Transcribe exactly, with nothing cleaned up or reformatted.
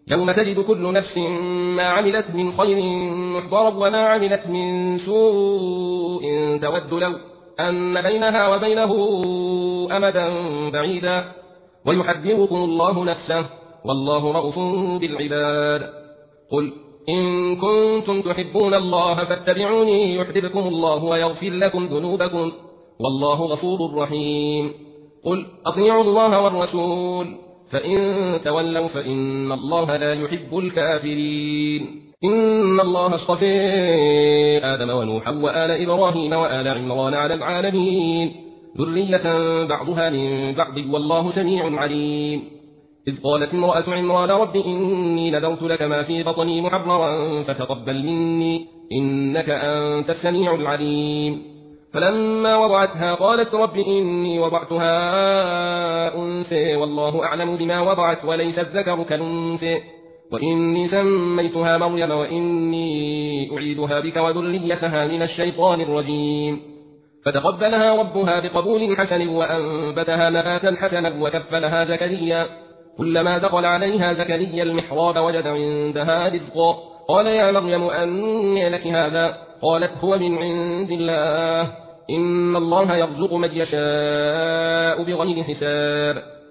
يوم تجد كل نفس ما عملت من خير محضرا وما عملت من سوء تود لو أن بينها وبينه أمدا بعيدا ويحذركم الله نفسه والله رءوف بالعباد. قل إن كنتم تحبون الله فاتبعوني يحببكم الله ويغفر لكم ذنوبكم والله غفور رحيم. قل أطيعوا الله والرسول فإن تولوا فإن الله لا يحب الكافرين. إن الله اصطفى آدم ونوحا وآل إبراهيم وآل عمران على العالمين ذرية بعضها من بعض والله سميع عليم. إذ قالت امرأة عمران رب إني نذرت لك ما في بطني محررا فتقبل مني إنك أنت السميع العليم. فلما وضعتها قالت رب إني وضعتها أنثى والله أعلم بما وضعت وليس الذكر كالأنثى وإني سميتها مريم وإني أعيدها بك وذريتها من الشيطان الرجيم. فتقبلها ربها بقبول حسن وأنبتها نباتا حسنا وكفلها زكريا. كلما دخل عليها زكريا المحراب وجد عندها رزقا قال يا مريم أنى لك هذا قالت هو من عند الله إن الله يرزق من يشاء بغير حساب.